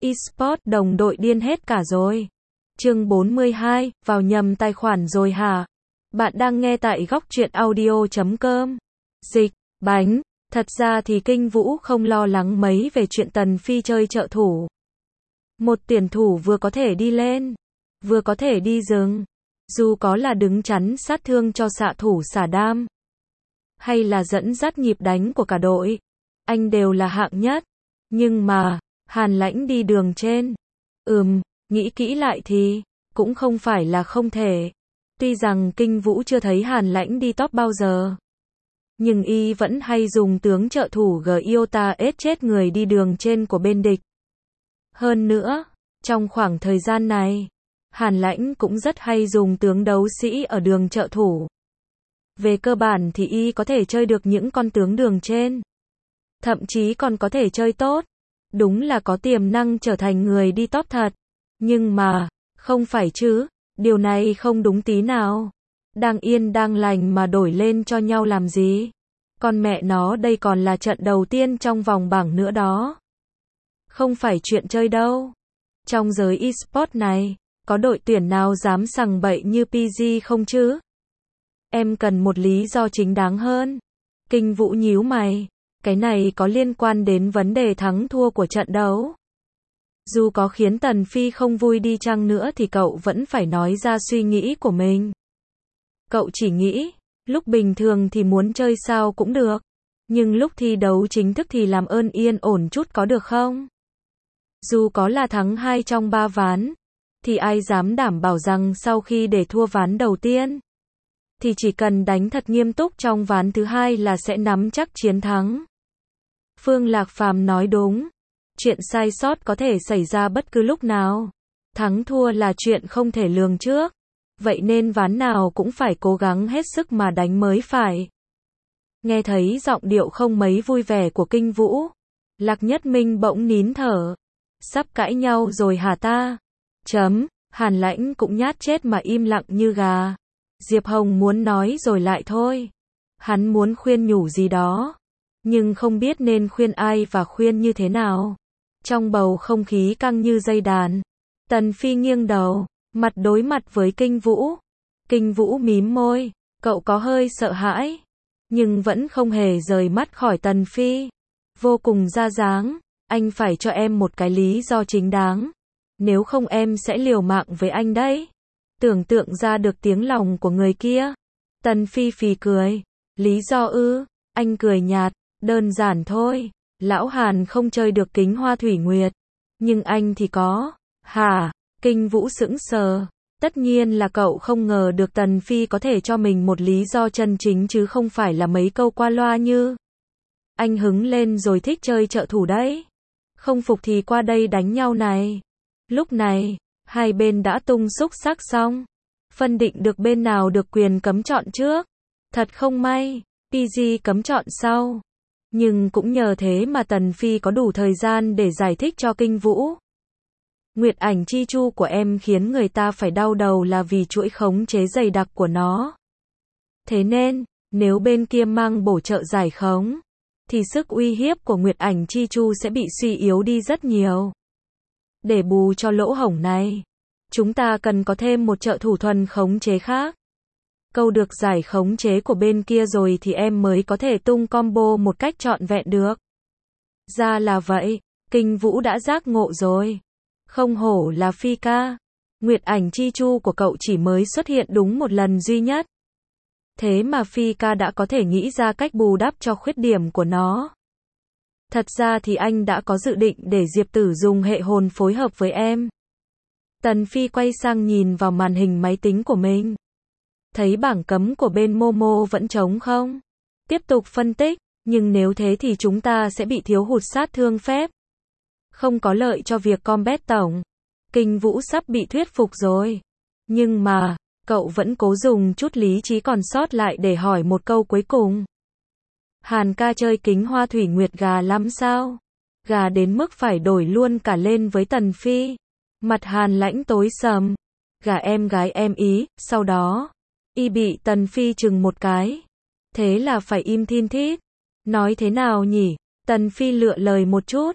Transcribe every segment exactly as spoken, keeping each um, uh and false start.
eSports đồng đội điên hết cả rồi. Chương bốn mươi hai, vào nhầm tài khoản rồi hả? Bạn đang nghe tại góc truyện audio chấm com. Dịch, bánh, thật ra thì Kinh Vũ không lo lắng mấy về chuyện Tần Phi chơi trợ thủ. Một tuyển thủ vừa có thể đi lên, vừa có thể đi rừng. Dù có là đứng chắn sát thương cho xạ thủ xả đam, hay là dẫn dắt nhịp đánh của cả đội, anh đều là hạng nhất. Nhưng mà, Hàn Lãnh đi đường trên. Ừm, nghĩ kỹ lại thì, cũng không phải là không thể. Tuy rằng Kinh Vũ chưa thấy Hàn Lãnh đi top bao giờ, nhưng y vẫn hay dùng tướng trợ thủ Gyota ết chết người đi đường trên của bên địch. Hơn nữa, trong khoảng thời gian này, Hàn Lãnh cũng rất hay dùng tướng đấu sĩ ở đường trợ thủ. Về cơ bản thì y có thể chơi được những con tướng đường trên. Thậm chí còn có thể chơi tốt. Đúng là có tiềm năng trở thành người đi top thật. Nhưng mà, không phải chứ, điều này không đúng tí nào. Đang yên đang lành mà đổi lên cho nhau làm gì? Con mẹ nó, đây còn là trận đầu tiên trong vòng bảng nữa đó. Không phải chuyện chơi đâu. Trong giới eSports này, có đội tuyển nào dám sằng bậy như pê giê không chứ? Em cần một lý do chính đáng hơn. Kinh Vũ nhíu mày. Cái này có liên quan đến vấn đề thắng thua của trận đấu. Dù có khiến Tần Phi không vui đi chăng nữa thì cậu vẫn phải nói ra suy nghĩ của mình. Cậu chỉ nghĩ, lúc bình thường thì muốn chơi sao cũng được. Nhưng lúc thi đấu chính thức thì làm ơn yên ổn chút có được không? Dù có là thắng hai trong ba ván, thì ai dám đảm bảo rằng sau khi để thua ván đầu tiên, thì chỉ cần đánh thật nghiêm túc trong ván thứ hai là sẽ nắm chắc chiến thắng. Phương Lạc Phàm nói đúng. Chuyện sai sót có thể xảy ra bất cứ lúc nào. Thắng thua là chuyện không thể lường trước. Vậy nên ván nào cũng phải cố gắng hết sức mà đánh mới phải. Nghe thấy giọng điệu không mấy vui vẻ của Kinh Vũ, Lạc Nhất Minh bỗng nín thở. Sắp cãi nhau rồi hả ta? Chấm, Hàn Lãnh cũng nhát chết mà im lặng như gà. Diệp Hồng muốn nói rồi lại thôi. Hắn muốn khuyên nhủ gì đó, nhưng không biết nên khuyên ai và khuyên như thế nào. Trong bầu không khí căng như dây đàn, Tần Phi nghiêng đầu, mặt đối mặt với Kinh Vũ. Kinh Vũ mím môi, cậu có hơi sợ hãi, nhưng vẫn không hề rời mắt khỏi Tần Phi. Vô cùng ra dáng, anh phải cho em một cái lý do chính đáng. Nếu không em sẽ liều mạng với anh đấy. Tưởng tượng ra được tiếng lòng của người kia. Tần Phi phì cười. Lý do ư? Anh cười nhạt. Đơn giản thôi. Lão Hàn không chơi được kính hoa thủy nguyệt. Nhưng anh thì có. Hả? Kinh Vũ sững sờ. Tất nhiên là cậu không ngờ được Tần Phi có thể cho mình một lý do chân chính chứ không phải là mấy câu qua loa như anh hứng lên rồi thích chơi trợ thủ đấy. Không phục thì qua đây đánh nhau này. Lúc này, hai bên đã tung xúc xắc xong. Phân định được bên nào được quyền cấm chọn trước. Thật không may, pê giê cấm chọn sau. Nhưng cũng nhờ thế mà Tần Phi có đủ thời gian để giải thích cho Kinh Vũ. Nguyệt ảnh chi chu của em khiến người ta phải đau đầu là vì chuỗi khống chế dày đặc của nó. Thế nên, nếu bên kia mang bổ trợ giải khống, thì sức uy hiếp của Nguyệt ảnh chi chu sẽ bị suy yếu đi rất nhiều. Để bù cho lỗ hổng này, chúng ta cần có thêm một trợ thủ thuần khống chế khác. Câu được giải khống chế của bên kia rồi thì em mới có thể tung combo một cách trọn vẹn được. Ra là vậy, Kinh Vũ đã giác ngộ rồi. Không hổ là Phi ca. Nguyệt ảnh chi chu của cậu chỉ mới xuất hiện đúng một lần duy nhất. Thế mà Phi ca đã có thể nghĩ ra cách bù đắp cho khuyết điểm của nó. Thật ra thì anh đã có dự định để Diệp Tử dùng hệ hồn phối hợp với em. Tần Phi quay sang nhìn vào màn hình máy tính của mình. Thấy bảng cấm của bên Momo vẫn trống không? Tiếp tục phân tích, nhưng nếu thế thì chúng ta sẽ bị thiếu hụt sát thương phép. Không có lợi cho việc combat tổng. Kinh Vũ sắp bị thuyết phục rồi. Nhưng mà, cậu vẫn cố dùng chút lý trí còn sót lại để hỏi một câu cuối cùng. Hàn ca chơi kính hoa thủy nguyệt gà lắm sao? Gà đến mức phải đổi luôn cả lên với Tần Phi. Mặt Hàn Lãnh tối sầm. Gà em gái em ý, sau đó, y bị Tần Phi chừng một cái. Thế là phải im thin thít. Nói thế nào nhỉ? Tần Phi lựa lời một chút.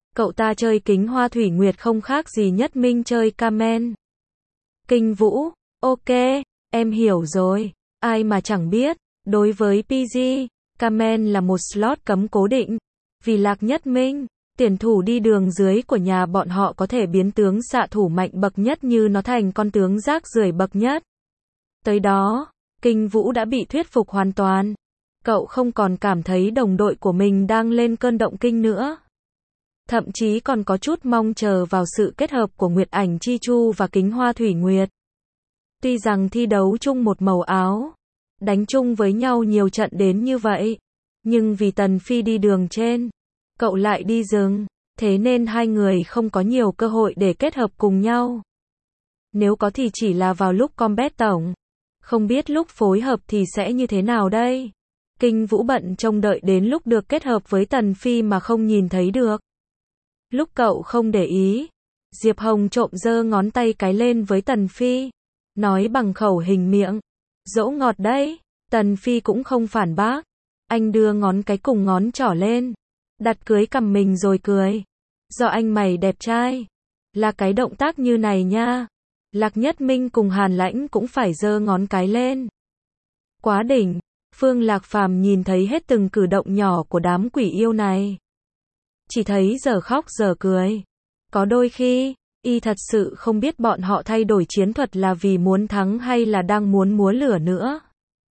Cậu ta chơi kính hoa thủy nguyệt không khác gì Nhất Minh chơi Kamen. Kinh Vũ, ok, em hiểu rồi. Ai mà chẳng biết, đối với pê giê, Kamen là một slot cấm cố định. Vì Lạc Nhất Minh, tiền thủ đi đường dưới của nhà bọn họ có thể biến tướng xạ thủ mạnh bậc nhất như nó thành con tướng rác rưởi bậc nhất. Tới đó, Kinh Vũ đã bị thuyết phục hoàn toàn. Cậu không còn cảm thấy đồng đội của mình đang lên cơn động kinh nữa. Thậm chí còn có chút mong chờ vào sự kết hợp của Nguyệt Ảnh Chi Chu và Kính Hoa Thủy Nguyệt. Tuy rằng thi đấu chung một màu áo, đánh chung với nhau nhiều trận đến như vậy, nhưng vì Tần Phi đi đường trên, cậu lại đi rừng, thế nên hai người không có nhiều cơ hội để kết hợp cùng nhau. Nếu có thì chỉ là vào lúc combat tổng, không biết lúc phối hợp thì sẽ như thế nào đây. Kinh Vũ bận trông đợi đến lúc được kết hợp với Tần Phi mà không nhìn thấy được. Lúc cậu không để ý, Diệp Hồng trộm giơ ngón tay cái lên với Tần Phi, nói bằng khẩu hình miệng, dỗ ngọt đấy. Tần Phi cũng không phản bác, anh đưa ngón cái cùng ngón trỏ lên, đặt cưới cằm mình rồi cười. Do anh mày đẹp trai, là cái động tác như này nha. Lạc Nhất Minh cùng Hàn Lãnh cũng phải giơ ngón cái lên. Quá đỉnh, Phương Lạc Phàm nhìn thấy hết từng cử động nhỏ của đám quỷ yêu này. Chỉ thấy giờ khóc giờ cười. Có đôi khi, y thật sự không biết bọn họ thay đổi chiến thuật là vì muốn thắng hay là đang muốn múa lửa nữa.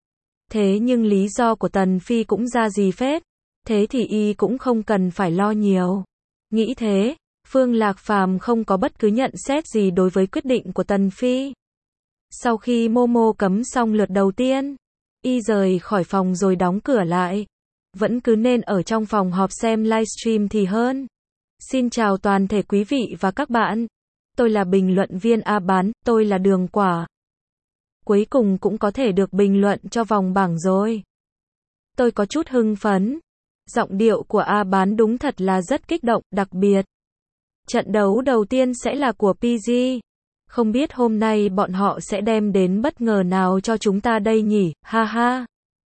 Thế nhưng lý do của Tần Phi cũng ra gì phết. Thế thì y cũng không cần phải lo nhiều. Nghĩ thế, Phương Lạc Phàm không có bất cứ nhận xét gì đối với quyết định của Tần Phi. Sau khi Momo cấm xong lượt đầu tiên, y rời khỏi phòng rồi đóng cửa lại. Vẫn cứ nên ở trong phòng họp xem livestream thì hơn. Xin chào toàn thể quý vị và các bạn. Tôi là bình luận viên A Bán, tôi là Đường Quả. Cuối cùng cũng có thể được bình luận cho vòng bảng rồi. Tôi có chút hưng phấn. Giọng điệu của A Bán đúng thật là rất kích động, đặc biệt. Trận đấu đầu tiên sẽ là của pê giê. Không biết hôm nay bọn họ sẽ đem đến bất ngờ nào cho chúng ta đây nhỉ, ha ha.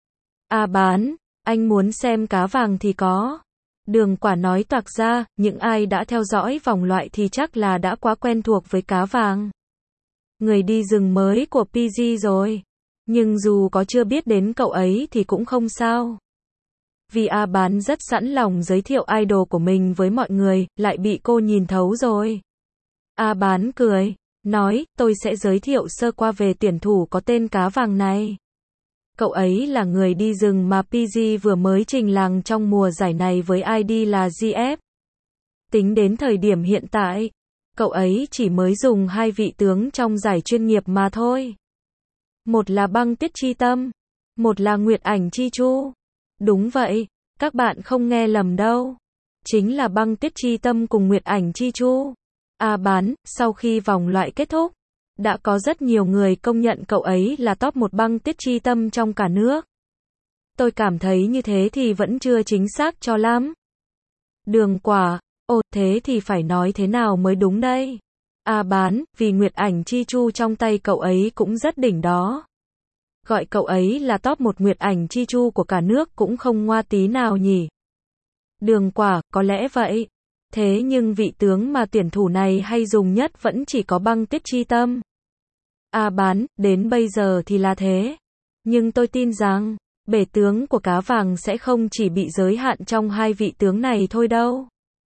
A Bán, anh muốn xem cá vàng thì có. Đường Quả nói toạc ra, những ai đã theo dõi vòng loại thì chắc là đã quá quen thuộc với cá vàng. Người đi rừng mới của pê giê rồi. Nhưng dù có chưa biết đến cậu ấy thì cũng không sao. Vì A Bán rất sẵn lòng giới thiệu idol của mình với mọi người, lại bị cô nhìn thấu rồi. A Bán cười, nói, tôi sẽ giới thiệu sơ qua về tuyển thủ có tên cá vàng này. Cậu ấy là người đi rừng mà pê giê vừa mới trình làng trong mùa giải này với i đê là giê ép. Tính đến thời điểm hiện tại, cậu ấy chỉ mới dùng hai vị tướng trong giải chuyên nghiệp mà thôi. Một là Băng Tiết Chi Tâm, một là Nguyệt Ảnh Chi Chu. Đúng vậy, các bạn không nghe lầm đâu. Chính là Băng Tiết Chi Tâm cùng Nguyệt Ảnh Chi Chu. A Bán, sau khi vòng loại kết thúc, đã có rất nhiều người công nhận cậu ấy là top một Băng Tiết Chi Tâm trong cả nước. Tôi cảm thấy như thế thì vẫn chưa chính xác cho lắm. Đường Quả, ồ thế thì phải nói thế nào mới đúng đây? A Bán, vì Nguyệt Ảnh Chi Chu trong tay cậu ấy cũng rất đỉnh đó. Gọi cậu ấy là top một Nguyệt Ảnh Chi Chu của cả nước cũng không ngoa tí nào nhỉ. Đường Quả, có lẽ vậy. Thế nhưng vị tướng mà tuyển thủ này hay dùng nhất vẫn chỉ có Băng Tiết Chi Tâm. A Bán, đến bây giờ thì là thế. Nhưng tôi tin rằng, bể tướng của cá vàng sẽ không chỉ bị giới hạn trong hai vị tướng này thôi đâu.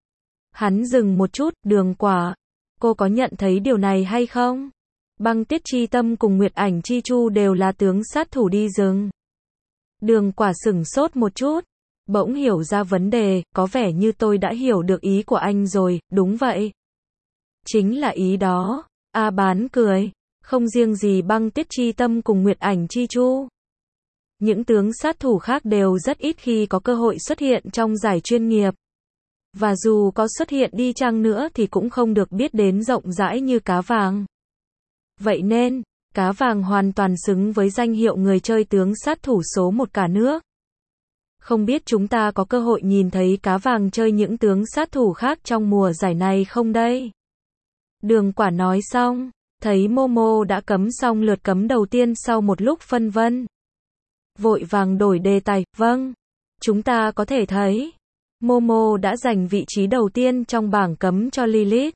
Hắn dừng một chút, Đường Quả. Cô có nhận thấy điều này hay không? Băng Tiết Chi Tâm cùng Nguyệt Ảnh Chi Chu đều là tướng sát thủ đi rừng. Đường Quả sửng sốt một chút. Bỗng hiểu ra vấn đề, có vẻ như tôi đã hiểu được ý của anh rồi, đúng vậy. Chính là ý đó. A Bán cười. Không riêng gì Băng Tiết Chi Tâm cùng Nguyệt Ảnh Chi Chu. Những tướng sát thủ khác đều rất ít khi có cơ hội xuất hiện trong giải chuyên nghiệp. Và dù có xuất hiện đi chăng nữa thì cũng không được biết đến rộng rãi như cá vàng. Vậy nên, cá vàng hoàn toàn xứng với danh hiệu người chơi tướng sát thủ số một cả nước. Không biết chúng ta có cơ hội nhìn thấy cá vàng chơi những tướng sát thủ khác trong mùa giải này không đây? Đường Quả nói xong, thấy Momo đã cấm xong lượt cấm đầu tiên sau một lúc phân vân. Vội vàng đổi đề tài, vâng. Chúng ta có thể thấy, Momo đã giành vị trí đầu tiên trong bảng cấm cho Lilith.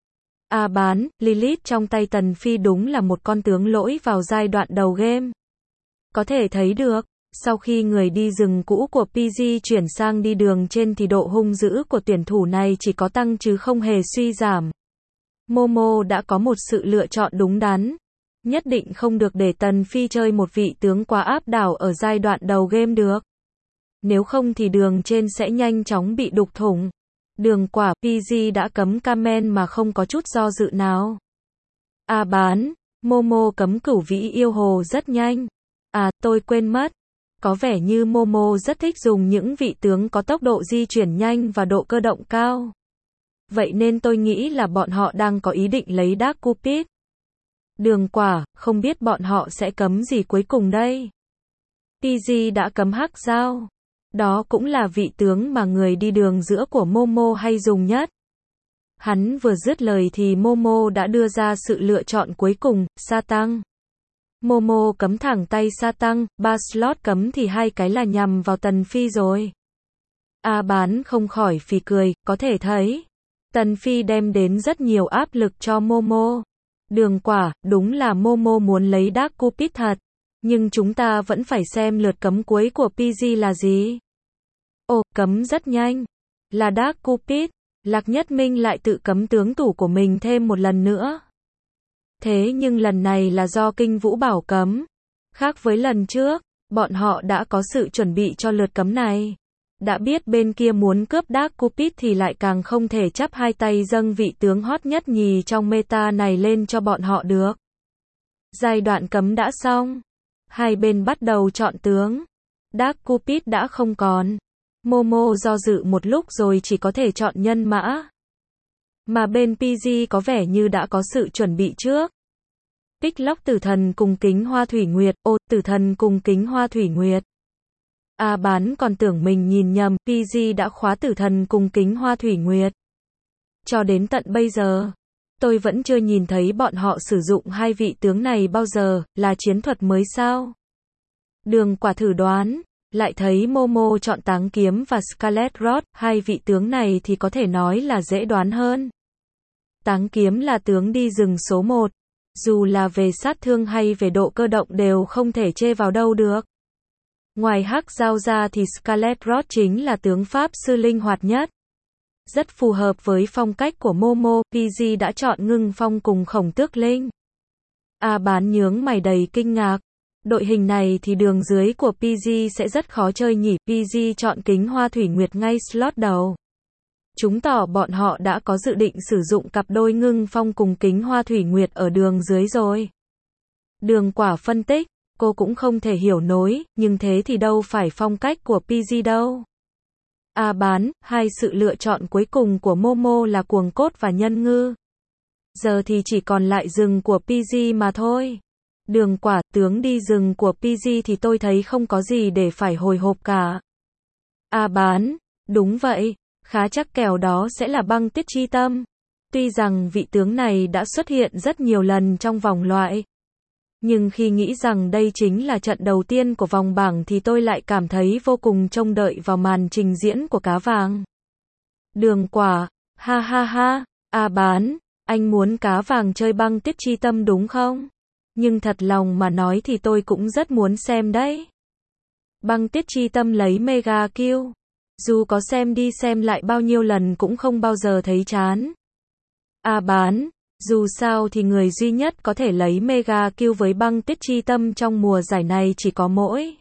A bán, Lilith trong tay Tần Phi đúng là một con tướng lỗi vào giai đoạn đầu game. Có thể thấy được, sau khi người đi rừng cũ của pê giê chuyển sang đi đường trên thì độ hung dữ của tuyển thủ này chỉ có tăng chứ không hề suy giảm. Momo đã có một sự lựa chọn đúng đắn. Nhất định không được để Tần Phi chơi một vị tướng quá áp đảo ở giai đoạn đầu game được. Nếu không thì đường trên sẽ nhanh chóng bị đục thủng. Đường quả, pê giê đã cấm Kamen mà không có chút do dự nào. A bán, Momo cấm Cửu Vĩ Yêu Hồ rất nhanh. À, tôi quên mất. Có vẻ như Momo rất thích dùng những vị tướng có tốc độ di chuyển nhanh và độ cơ động cao. Vậy nên tôi nghĩ là bọn họ đang có ý định lấy Dark Cupid. Đường quả, không biết bọn họ sẽ cấm gì cuối cùng đây. pê giê đã cấm Hắc Giao. Đó cũng là vị tướng mà người đi đường giữa của Momo hay dùng nhất. Hắn vừa dứt lời thì Momo đã đưa ra sự lựa chọn cuối cùng, Sa Tăng. Momo cấm thẳng tay Sa Tăng, ba slot cấm thì hai cái là nhằm vào Tần Phi rồi. A bán không khỏi phì cười, có thể thấy. Tần Phi đem đến rất nhiều áp lực cho Momo. Đường quả, đúng là Momo muốn lấy Dark Cupid thật. Nhưng chúng ta vẫn phải xem lượt cấm cuối của pê giê là gì. Ồ, cấm rất nhanh. Là Dark Cupid. Lạc Nhất Minh lại tự cấm tướng tủ của mình thêm một lần nữa. Thế nhưng lần này là do Kinh Vũ bảo cấm. Khác với lần trước, bọn họ đã có sự chuẩn bị cho lượt cấm này. Đã biết bên kia muốn cướp Dark Cupid thì lại càng không thể chắp hai tay dâng vị tướng hot nhất nhì trong meta này lên cho bọn họ được. Giai đoạn cấm đã xong. Hai bên bắt đầu chọn tướng. Dark Cupid đã không còn. Momo do dự một lúc rồi chỉ có thể chọn nhân mã. Mà bên pê giê có vẻ như đã có sự chuẩn bị trước. Tích lóc Tử Thần cùng Kính Hoa Thủy Nguyệt. Ô, Tử Thần cùng Kính Hoa Thủy Nguyệt. A bán còn tưởng mình nhìn nhầm, pê giê đã khóa Tử Thần cùng Kính Hoa Thủy Nguyệt. Cho đến tận bây giờ, tôi vẫn chưa nhìn thấy bọn họ sử dụng hai vị tướng này bao giờ, là chiến thuật mới sao? Đường quả thử đoán, lại thấy Momo chọn Táng Kiếm và Scarlet Rot, hai vị tướng này thì có thể nói là dễ đoán hơn. Táng Kiếm là tướng đi rừng số một, dù là về sát thương hay về độ cơ động đều không thể chê vào đâu được. Ngoài Hắc Giao ra thì Scarlet Rot chính là tướng pháp sư linh hoạt nhất. Rất phù hợp với phong cách của Momo, pê giê đã chọn Ngưng Phong cùng Khổng Tước Linh. A bán nhướng mày đầy kinh ngạc. Đội hình này thì đường dưới của pê giê sẽ rất khó chơi nhỉ, pê giê chọn Kính Hoa Thủy Nguyệt ngay slot đầu. Chứng tỏ bọn họ đã có dự định sử dụng cặp đôi Ngưng Phong cùng Kính Hoa Thủy Nguyệt ở đường dưới rồi. Đường quả phân tích, cô cũng không thể hiểu nổi, nhưng thế thì đâu phải phong cách của pê giê đâu. A bán, hai sự lựa chọn cuối cùng của Momo là Cuồng Cốt và Nhân Ngư. Giờ thì chỉ còn lại rừng của pê giê mà thôi. Đường quả, tướng đi rừng của pê giê thì tôi thấy không có gì để phải hồi hộp cả. A bán, đúng vậy, khá chắc kèo đó sẽ là Băng Tiết Chi Tâm. Tuy rằng vị tướng này đã xuất hiện rất nhiều lần trong vòng loại. Nhưng khi nghĩ rằng đây chính là trận đầu tiên của vòng bảng thì tôi lại cảm thấy vô cùng trông đợi vào màn trình diễn của cá vàng. Đường quả, ha ha ha, A bán, anh muốn cá vàng chơi Băng Tiết Chi Tâm đúng không? Nhưng thật lòng mà nói thì tôi cũng rất muốn xem đấy. Băng Tiết Chi Tâm lấy mega kill. Dù có xem đi xem lại bao nhiêu lần cũng không bao giờ thấy chán. A bán, dù sao thì người duy nhất có thể lấy mega kill với Băng Tiết Chi Tâm trong mùa giải này chỉ có mỗi.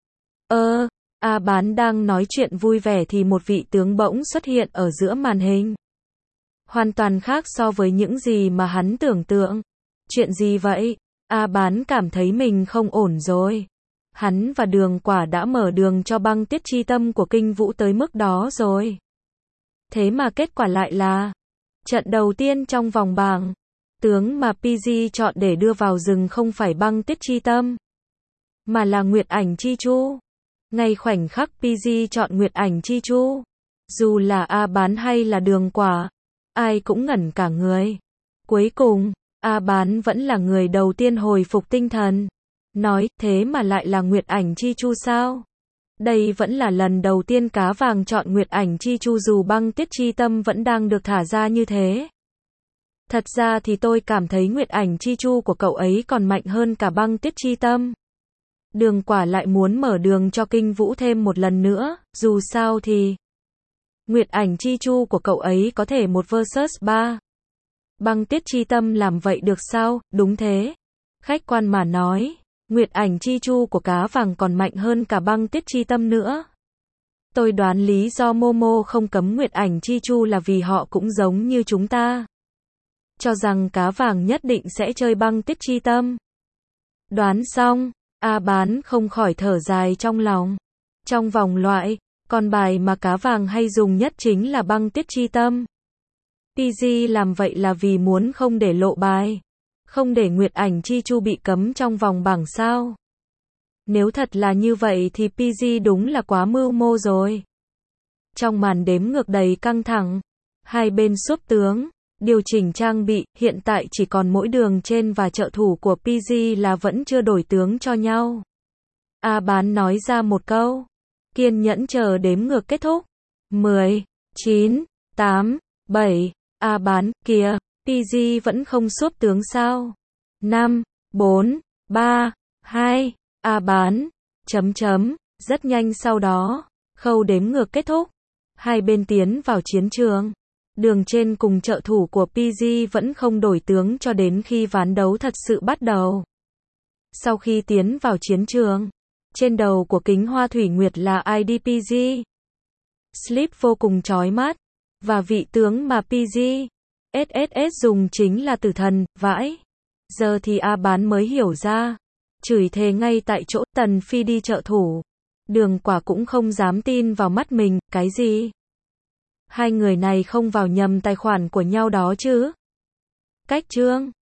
Ơ, A bán đang nói chuyện vui vẻ thì một vị tướng bỗng xuất hiện ở giữa màn hình. Hoàn toàn khác so với những gì mà hắn tưởng tượng. Chuyện gì vậy? A bán cảm thấy mình không ổn rồi. Hắn và đường quả đã mở đường cho Băng Tiết Chi Tâm của Kinh Vũ tới mức đó rồi. Thế mà kết quả lại là trận đầu tiên trong vòng bảng. Tướng mà pê giê chọn để đưa vào rừng không phải Băng Tiết Chi Tâm, mà là Nguyệt Ảnh Chi Chu. Ngay khoảnh khắc pê giê chọn Nguyệt Ảnh Chi Chu, dù là A bán hay là đường quả, ai cũng ngẩn cả người. Cuối cùng, A bán vẫn là người đầu tiên hồi phục tinh thần. Nói, thế mà lại là Nguyệt Ảnh Chi Chu sao? Đây vẫn là lần đầu tiên cá vàng chọn Nguyệt Ảnh Chi Chu dù băng tiết chi tâm vẫn đang được thả ra như thế. Thật ra thì tôi cảm thấy Nguyệt Ảnh Chi Chu của cậu ấy còn mạnh hơn cả băng tiết chi tâm. Đường Quả lại muốn mở đường cho Kinh Vũ thêm một lần nữa, dù sao thì Nguyệt Ảnh Chi Chu của cậu ấy có thể một versus ba. Băng tiết chi tâm làm vậy được sao? Đúng thế. Khách quan mà nói, Nguyệt Ảnh Chi Chu của cá vàng còn mạnh hơn cả băng tiết chi tâm nữa. Tôi đoán lý do Momo không cấm Nguyệt Ảnh Chi Chu là vì họ cũng giống như chúng ta, cho rằng cá vàng nhất định sẽ chơi băng tiết chi tâm. Đoán xong, A Bán không khỏi thở dài trong lòng. Trong vòng loại, con bài mà cá vàng hay dùng nhất chính là băng tiết chi tâm. pê giê làm vậy là vì muốn không để lộ bài, không để Nguyệt Ảnh Chi Chu bị cấm trong vòng bảng sao. Nếu thật là như vậy thì pê giê đúng là quá mưu mô rồi. Trong màn đếm ngược đầy căng thẳng, hai bên súp tướng, điều chỉnh trang bị, hiện tại chỉ còn mỗi Đường Trên và trợ thủ của pê giê là vẫn chưa đổi tướng cho nhau. A Bán nói ra một câu, kiên nhẫn chờ đếm ngược kết thúc. mười, chín, tám, bảy, A Bán, kìa, pê giê vẫn không súp tướng sao? năm, bốn, ba, hai, A Bán, chấm chấm, rất nhanh sau đó, khâu đếm ngược kết thúc. Hai bên tiến vào chiến trường. Đường Trên cùng trợ thủ của pê giê vẫn không đổi tướng cho đến khi ván đấu thật sự bắt đầu. Sau khi tiến vào chiến trường, trên đầu của Kính Hoa Thủy Nguyệt là i đê pê giê. Slip vô cùng chói mắt, và vị tướng mà pê giê, ét ét ét dùng chính là Tử Thần, vãi. Giờ thì A Bán mới hiểu ra, chửi thề ngay tại chỗ. Tần Phi đi trợ thủ. Đường Quả cũng không dám tin vào mắt mình, cái gì? Hai người này không vào nhầm tài khoản của nhau đó chứ? Cách chương